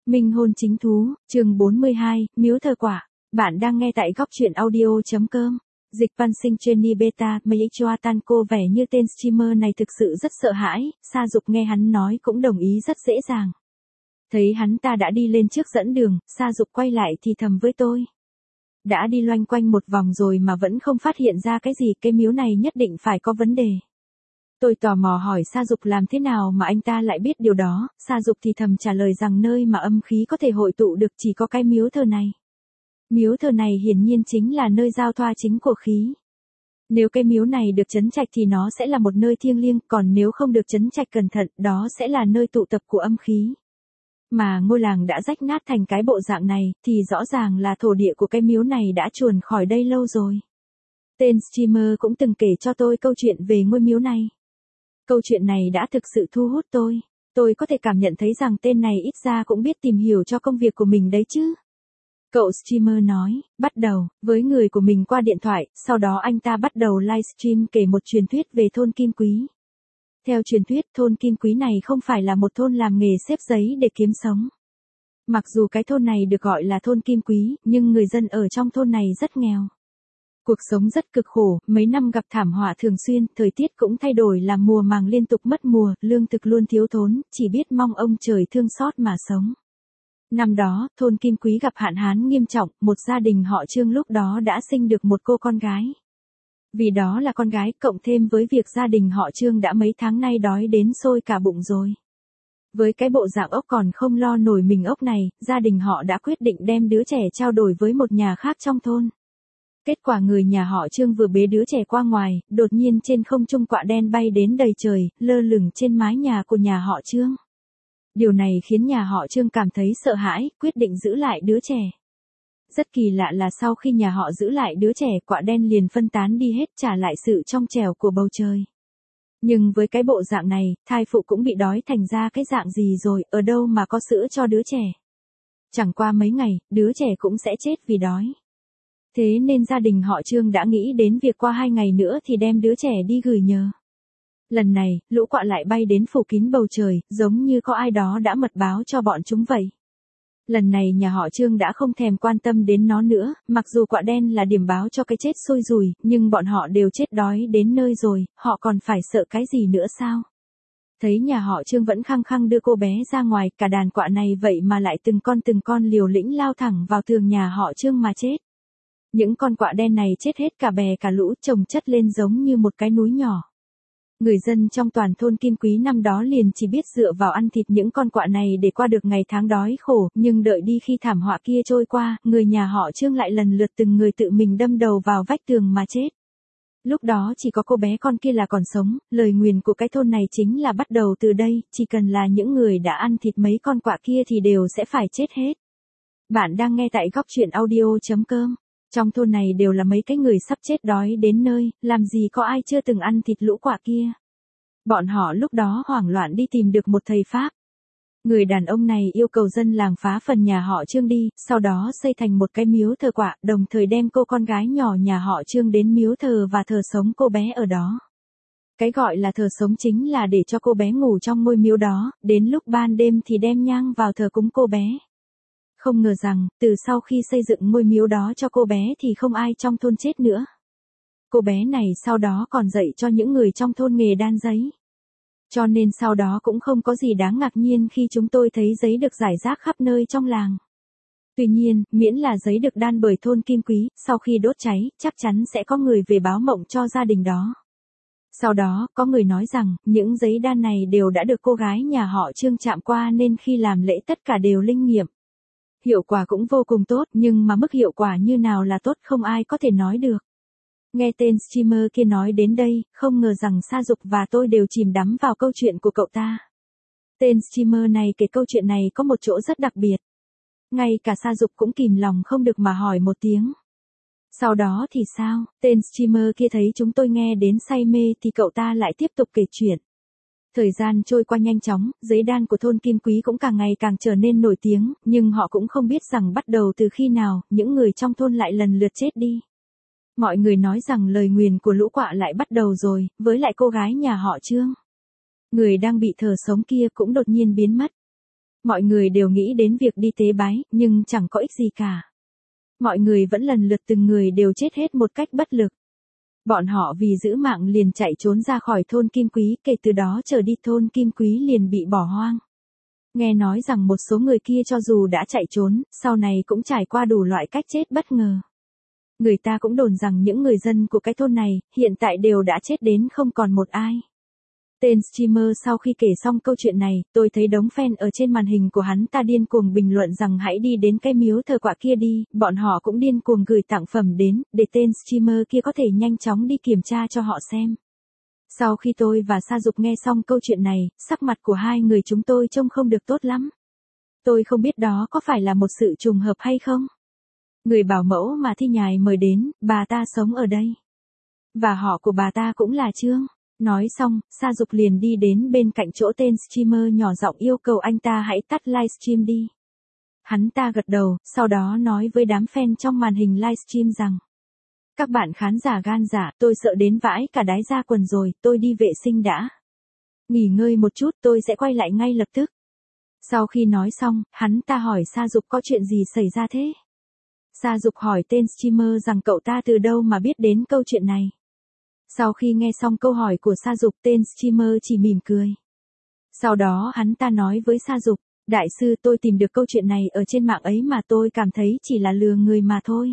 Minh hôn chính thú, chương 42, miếu thờ quả. Bạn đang nghe tại góc truyện audio.com. Dịch văn sinh Jenny Beta, Mei Chua Tan cô vẻ như tên streamer này thực sự rất sợ hãi, Sa Dục nghe hắn nói cũng đồng ý rất dễ dàng. Thấy hắn ta đã đi lên trước dẫn đường, Sa Dục quay lại thì thầm với tôi. Đã đi loanh quanh một vòng rồi mà vẫn không phát hiện ra cái gì, cái miếu này nhất định phải có vấn đề. Tôi tò mò hỏi Sa Dục làm thế nào mà anh ta lại biết điều đó, Sa Dục thì thầm trả lời rằng nơi mà âm khí có thể hội tụ được chỉ có cái miếu thờ này. Miếu thờ này hiển nhiên chính là nơi giao thoa chính của khí. Nếu cái miếu này được trấn trạch thì nó sẽ là một nơi thiêng liêng, còn nếu không được trấn trạch cẩn thận, đó sẽ là nơi tụ tập của âm khí. Mà ngôi làng đã rách nát thành cái bộ dạng này, thì rõ ràng là thổ địa của cái miếu này đã chuồn khỏi đây lâu rồi. Tên streamer cũng từng kể cho tôi câu chuyện về ngôi miếu này. Câu chuyện này đã thực sự thu hút tôi. Tôi có thể cảm nhận thấy rằng tên này ít ra cũng biết tìm hiểu cho công việc của mình đấy chứ. Cậu streamer nói, bắt đầu, với người của mình qua điện thoại, sau đó anh ta bắt đầu livestream kể một truyền thuyết về thôn Kim Quý. Theo truyền thuyết, thôn Kim Quý này không phải là một thôn làm nghề xếp giấy để kiếm sống. Mặc dù cái thôn này được gọi là thôn Kim Quý, nhưng người dân ở trong thôn này rất nghèo. Cuộc sống rất cực khổ, mấy năm gặp thảm họa thường xuyên, thời tiết cũng thay đổi làm mùa màng liên tục mất mùa, lương thực luôn thiếu thốn, chỉ biết mong ông trời thương xót mà sống. Năm đó, thôn Kim Quý gặp hạn hán nghiêm trọng, một gia đình họ Trương lúc đó đã sinh được một cô con gái. Vì đó là con gái, cộng thêm với việc gia đình họ Trương đã mấy tháng nay đói đến sôi cả bụng rồi. Với cái bộ dạng ốc còn không lo nổi mình ốc này, gia đình họ đã quyết định đem đứa trẻ trao đổi với một nhà khác trong thôn. Kết quả người nhà họ Trương vừa bế đứa trẻ qua ngoài, đột nhiên trên không trung quạ đen bay đến đầy trời, lơ lửng trên mái nhà của nhà họ Trương. Điều này khiến nhà họ Trương cảm thấy sợ hãi, quyết định giữ lại đứa trẻ. Rất kỳ lạ là sau khi nhà họ giữ lại đứa trẻ, quạ đen liền phân tán đi hết, trả lại sự trong trẻo của bầu trời. Nhưng với cái bộ dạng này, thai phụ cũng bị đói thành ra cái dạng gì rồi, ở đâu mà có sữa cho đứa trẻ. Chẳng qua mấy ngày, đứa trẻ cũng sẽ chết vì đói. Thế nên gia đình họ Trương đã nghĩ đến việc qua 2 ngày nữa thì đem đứa trẻ đi gửi nhờ. Lần này, lũ quạ lại bay đến phủ kín bầu trời, giống như có ai đó đã mật báo cho bọn chúng vậy. Lần này nhà họ Trương đã không thèm quan tâm đến nó nữa, mặc dù quạ đen là điểm báo cho cái chết xui rủi, nhưng bọn họ đều chết đói đến nơi rồi, họ còn phải sợ cái gì nữa sao? Thấy nhà họ Trương vẫn khăng khăng đưa cô bé ra ngoài, cả đàn quạ này vậy mà lại từng con liều lĩnh lao thẳng vào tường nhà họ Trương mà chết. Những con quạ đen này chết hết cả bè cả lũ, chồng chất lên giống như một cái núi nhỏ. Người dân trong toàn thôn Kim Quý năm đó liền chỉ biết dựa vào ăn thịt những con quạ này để qua được ngày tháng đói khổ, nhưng đợi đi khi thảm họa kia trôi qua, người nhà họ Trương lại lần lượt từng người tự mình đâm đầu vào vách tường mà chết. Lúc đó chỉ có cô bé con kia là còn sống, lời nguyền của cái thôn này chính là bắt đầu từ đây, chỉ cần là những người đã ăn thịt mấy con quạ kia thì đều sẽ phải chết hết. Bạn đang nghe tại góc truyện audio.com. Trong thôn này đều là mấy cái người sắp chết đói đến nơi, làm gì có ai chưa từng ăn thịt lũ quạ kia. Bọn họ lúc đó hoảng loạn đi tìm được một thầy Pháp. Người đàn ông này yêu cầu dân làng phá phần nhà họ Trương đi, sau đó xây thành một cái miếu thờ quạ, đồng thời đem cô con gái nhỏ nhà họ Trương đến miếu thờ và thờ sống cô bé ở đó. Cái gọi là thờ sống chính là để cho cô bé ngủ trong ngôi miếu đó, đến lúc ban đêm thì đem nhang vào thờ cúng cô bé. Không ngờ rằng, từ sau khi xây dựng ngôi miếu đó cho cô bé thì không ai trong thôn chết nữa. Cô bé này sau đó còn dạy cho những người trong thôn nghề đan giấy. Cho nên sau đó cũng không có gì đáng ngạc nhiên khi chúng tôi thấy giấy được rải rác khắp nơi trong làng. Tuy nhiên, miễn là giấy được đan bởi thôn Kim Quý, sau khi đốt cháy, chắc chắn sẽ có người về báo mộng cho gia đình đó. Sau đó, có người nói rằng, những giấy đan này đều đã được cô gái nhà họ Trương chạm qua nên khi làm lễ tất cả đều linh nghiệm. Hiệu quả cũng vô cùng tốt, nhưng mà mức hiệu quả như nào là tốt không ai có thể nói được. Nghe tên streamer kia nói đến đây, không ngờ rằng Sa Dục và tôi đều chìm đắm vào câu chuyện của cậu ta. Tên streamer này kể câu chuyện này có một chỗ rất đặc biệt. Ngay cả Sa Dục cũng kìm lòng không được mà hỏi một tiếng. Sau đó thì sao, tên streamer kia thấy chúng tôi nghe đến say mê thì cậu ta lại tiếp tục kể chuyện. Thời gian trôi qua nhanh chóng, giấy đan của thôn Kim Quý cũng càng ngày càng trở nên nổi tiếng, nhưng họ cũng không biết rằng bắt đầu từ khi nào, những người trong thôn lại lần lượt chết đi. Mọi người nói rằng lời nguyền của lũ quạ lại bắt đầu rồi, với lại cô gái nhà họ Trương. Người đang bị thờ sống kia cũng đột nhiên biến mất. Mọi người đều nghĩ đến việc đi tế bái, nhưng chẳng có ích gì cả. Mọi người vẫn lần lượt từng người đều chết hết một cách bất lực. Bọn họ vì giữ mạng liền chạy trốn ra khỏi thôn Kim Quý, kể từ đó trở đi thôn Kim Quý liền bị bỏ hoang. Nghe nói rằng một số người kia cho dù đã chạy trốn, sau này cũng trải qua đủ loại cách chết bất ngờ. Người ta cũng đồn rằng những người dân của cái thôn này, hiện tại đều đã chết đến không còn một ai. Tên streamer sau khi kể xong câu chuyện này, tôi thấy đống fan ở trên màn hình của hắn ta điên cuồng bình luận rằng hãy đi đến cái miếu thờ quạ kia đi, bọn họ cũng điên cuồng gửi tặng phẩm đến, để tên streamer kia có thể nhanh chóng đi kiểm tra cho họ xem. Sau khi tôi và Sa Dục nghe xong câu chuyện này, sắc mặt của hai người chúng tôi trông không được tốt lắm. Tôi không biết đó có phải là một sự trùng hợp hay không. Người bảo mẫu mà Thi Nhài mời đến, bà ta sống ở đây. Và họ của bà ta cũng là Trương. Nói xong, Sa Dục liền đi đến bên cạnh chỗ tên streamer nhỏ giọng yêu cầu anh ta hãy tắt livestream đi. Hắn ta gật đầu, sau đó nói với đám fan trong màn hình livestream rằng: các bạn khán giả gan dạ, tôi sợ đến vãi cả đái ra quần rồi, tôi đi vệ sinh đã. Nghỉ ngơi một chút, tôi sẽ quay lại ngay lập tức. Sau khi nói xong, hắn ta hỏi Sa Dục có chuyện gì xảy ra thế? Sa Dục hỏi tên streamer rằng cậu ta từ đâu mà biết đến câu chuyện này. Sau khi nghe xong câu hỏi của Sa Dục, tên streamer chỉ mỉm cười. Sau đó hắn ta nói với Sa Dục: đại sư, tôi tìm được câu chuyện này ở trên mạng ấy mà tôi cảm thấy chỉ là lừa người mà thôi.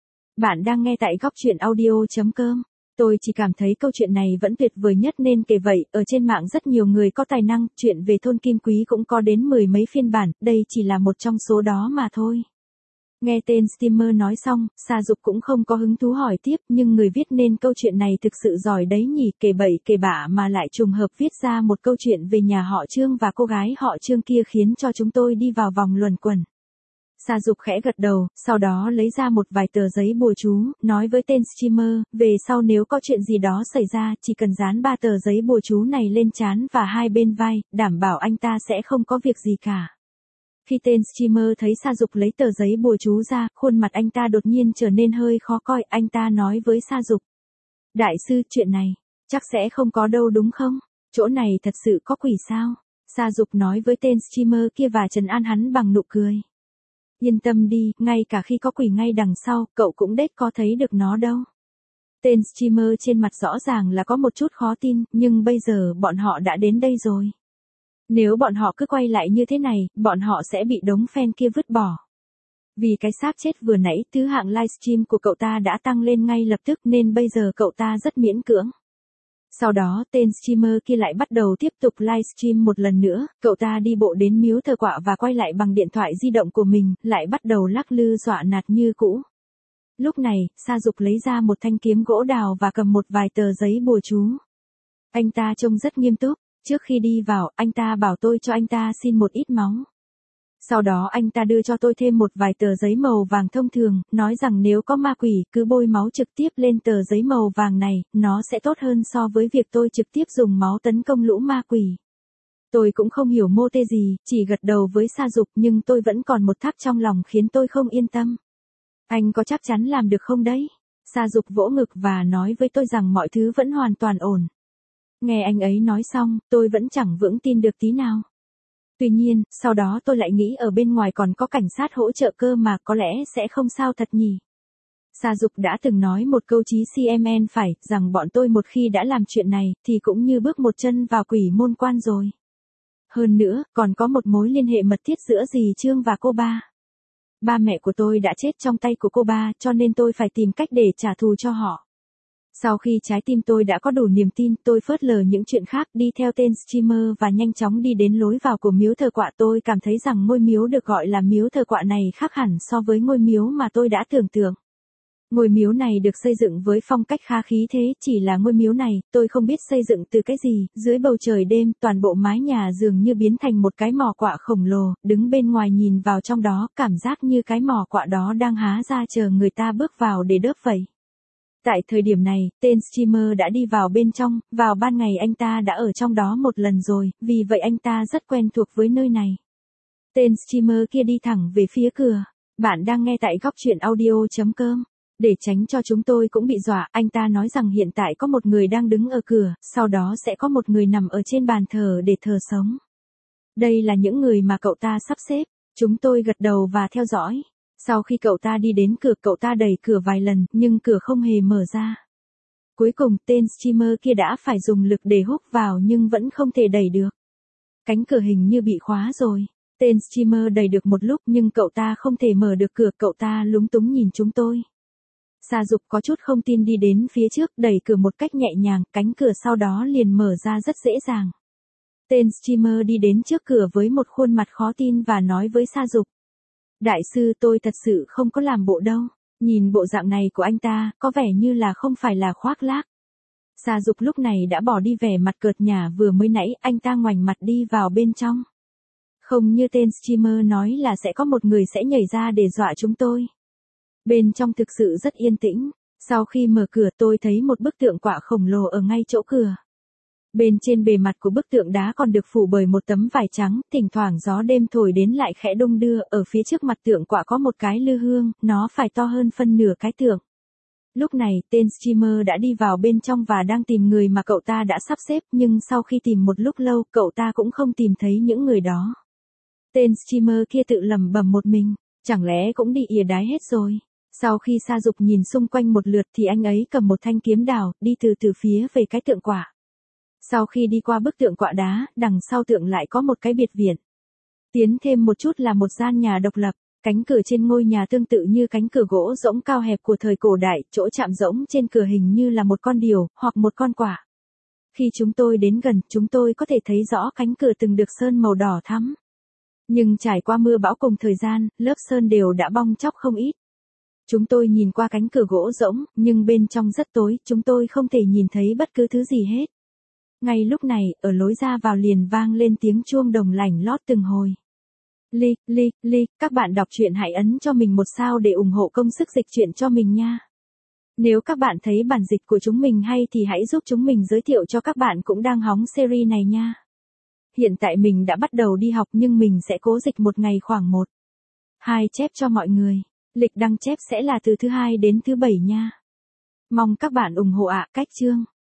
Bạn đang nghe tại góc truyện audio.com. Tôi chỉ cảm thấy câu chuyện này vẫn tuyệt vời nhất nên kể vậy, ở trên mạng rất nhiều người có tài năng, chuyện về thôn Kim Quý cũng có đến 10 mấy phiên bản, đây chỉ là một trong số đó mà thôi. Nghe tên streamer nói xong, Sa Dục cũng không có hứng thú hỏi tiếp, nhưng người viết nên câu chuyện này thực sự giỏi đấy nhỉ, kể bậy kể bạ mà lại trùng hợp viết ra một câu chuyện về nhà họ Trương và cô gái họ Trương kia khiến cho chúng tôi đi vào vòng luẩn quẩn. Sa Dục khẽ gật đầu, sau đó lấy ra một vài tờ giấy bùa chú, nói với tên streamer, về sau nếu có chuyện gì đó xảy ra, chỉ cần dán 3 tờ giấy bùa chú này lên trán và hai bên vai, đảm bảo anh ta sẽ không có việc gì cả. Khi tên streamer thấy Sa Dục lấy tờ giấy bùa chú ra, khuôn mặt anh ta đột nhiên trở nên hơi khó coi, anh ta nói với Sa Dục: đại sư, chuyện này, chắc sẽ không có đâu đúng không? Chỗ này thật sự có quỷ sao? Sa Dục nói với tên streamer kia và trấn an hắn bằng nụ cười. Yên tâm đi, ngay cả khi có quỷ ngay đằng sau, cậu cũng đếch có thấy được nó đâu. Tên streamer trên mặt rõ ràng là có một chút khó tin, nhưng bây giờ bọn họ đã đến đây rồi. Nếu bọn họ cứ quay lại như thế này, bọn họ sẽ bị đống fan kia vứt bỏ. Vì cái xác chết vừa nãy, thứ hạng livestream của cậu ta đã tăng lên ngay lập tức nên bây giờ cậu ta rất miễn cưỡng. Sau đó, tên streamer kia lại bắt đầu tiếp tục livestream một lần nữa, cậu ta đi bộ đến miếu thờ quạ và quay lại bằng điện thoại di động của mình, lại bắt đầu lắc lư dọa nạt như cũ. Lúc này, Sa Dục lấy ra một thanh kiếm gỗ đào và cầm một vài tờ giấy bùa chú. Anh ta trông rất nghiêm túc, trước khi đi vào, anh ta bảo tôi cho anh ta xin một ít máu. Sau đó anh ta đưa cho tôi thêm một vài tờ giấy màu vàng thông thường, nói rằng nếu có ma quỷ, cứ bôi máu trực tiếp lên tờ giấy màu vàng này, nó sẽ tốt hơn so với việc tôi trực tiếp dùng máu tấn công lũ ma quỷ. Tôi cũng không hiểu mô tê gì, chỉ gật đầu với Sa Dục nhưng tôi vẫn còn một thắc trong lòng khiến tôi không yên tâm. Anh có chắc chắn làm được không đấy? Sa Dục vỗ ngực và nói với tôi rằng mọi thứ vẫn hoàn toàn ổn. Nghe anh ấy nói xong, tôi vẫn chẳng vững tin được tí nào. Tuy nhiên, sau đó tôi lại nghĩ ở bên ngoài còn có cảnh sát hỗ trợ cơ mà có lẽ sẽ không sao thật nhỉ. Sa Dục đã từng nói một câu chí CMN phải, rằng bọn tôi một khi đã làm chuyện này, thì cũng như bước một chân vào quỷ môn quan rồi. Hơn nữa, còn có một mối liên hệ mật thiết giữa dì Trương và cô ba. Ba mẹ của tôi đã chết trong tay của cô ba, cho nên tôi phải tìm cách để trả thù cho họ. Sau khi trái tim tôi đã có đủ niềm tin, tôi phớt lờ những chuyện khác, đi theo tên streamer và nhanh chóng đi đến lối vào của miếu thờ quạ. Tôi cảm thấy rằng ngôi miếu được gọi là miếu thờ quạ này khác hẳn so với ngôi miếu mà tôi đã tưởng tượng. Ngôi miếu này được xây dựng với phong cách khá khí thế, chỉ là ngôi miếu này, tôi không biết xây dựng từ cái gì, dưới bầu trời đêm, toàn bộ mái nhà dường như biến thành một cái mỏ quạ khổng lồ, đứng bên ngoài nhìn vào trong đó, cảm giác như cái mỏ quạ đó đang há ra chờ người ta bước vào để đớp vậy. Tại thời điểm này, tên streamer đã đi vào bên trong, vào ban ngày anh ta đã ở trong đó một lần rồi, vì vậy anh ta rất quen thuộc với nơi này. Tên streamer kia đi thẳng về phía cửa. Bạn đang nghe tại góc truyện audio.com. Để tránh cho chúng tôi cũng bị dọa, anh ta nói rằng hiện tại có một người đang đứng ở cửa, sau đó sẽ có một người nằm ở trên bàn thờ để thờ sống. Đây là những người mà cậu ta sắp xếp. Chúng tôi gật đầu và theo dõi. Sau khi cậu ta đi đến cửa, cậu ta đẩy cửa vài lần, nhưng cửa không hề mở ra. Cuối cùng, tên streamer kia đã phải dùng lực để húc vào nhưng vẫn không thể đẩy được. Cánh cửa hình như bị khóa rồi. Tên streamer đẩy được một lúc nhưng cậu ta không thể mở được cửa, cậu ta lúng túng nhìn chúng tôi. Sa Dục có chút không tin đi đến phía trước, đẩy cửa một cách nhẹ nhàng, cánh cửa sau đó liền mở ra rất dễ dàng. Tên streamer đi đến trước cửa với một khuôn mặt khó tin và nói với Sa Dục. Đại sư, tôi thật sự không có làm bộ đâu. Nhìn bộ dạng này của anh ta, có vẻ như là không phải là khoác lác. Sa Dục lúc này đã bỏ đi vẻ mặt cợt nhả vừa mới nãy, anh ta ngoảnh mặt đi vào bên trong. Không như tên streamer nói là sẽ có một người sẽ nhảy ra để dọa chúng tôi. Bên trong thực sự rất yên tĩnh. Sau khi mở cửa tôi thấy một bức tượng quạ khổng lồ ở ngay chỗ cửa. Bên trên bề mặt của bức tượng đá còn được phủ bởi một tấm vải trắng, thỉnh thoảng gió đêm thổi đến lại khẽ đung đưa, ở phía trước mặt tượng quạ có một cái lư hương, nó phải to hơn phân nửa cái tượng. Lúc này, tên streamer đã đi vào bên trong và đang tìm người mà cậu ta đã sắp xếp, nhưng sau khi tìm một lúc lâu, cậu ta cũng không tìm thấy những người đó. Tên streamer kia tự lẩm bẩm một mình, chẳng lẽ cũng đi ỉa đái hết rồi. Sau khi Sa Dục nhìn xung quanh một lượt thì anh ấy cầm một thanh kiếm đào, đi từ phía về cái tượng quạ. Sau khi đi qua bức tượng quạ đá, đằng sau tượng lại có một cái biệt viện. Tiến thêm một chút là một gian nhà độc lập, cánh cửa trên ngôi nhà tương tự như cánh cửa gỗ rỗng cao hẹp của thời cổ đại, chỗ chạm rỗng trên cửa hình như là một con diều, hoặc một con quạ. Khi chúng tôi đến gần, chúng tôi có thể thấy rõ cánh cửa từng được sơn màu đỏ thắm. Nhưng trải qua mưa bão cùng thời gian, lớp sơn đều đã bong tróc không ít. Chúng tôi nhìn qua cánh cửa gỗ rỗng, nhưng bên trong rất tối, chúng tôi không thể nhìn thấy bất cứ thứ gì hết. Ngay lúc này, ở lối ra vào liền vang lên tiếng chuông đồng lành lót từng hồi. Các bạn đọc truyện hãy ấn cho mình một sao để ủng hộ công sức dịch truyện cho mình nha. Nếu các bạn thấy bản dịch của chúng mình hay thì hãy giúp chúng mình giới thiệu cho các bạn cũng đang hóng series này nha. Hiện tại mình đã bắt đầu đi học nhưng mình sẽ cố dịch một ngày khoảng 1-2 chép cho mọi người. Lịch đăng chép sẽ là từ thứ 2 đến thứ 7 nha. Mong các bạn ủng hộ ạ. Cách chương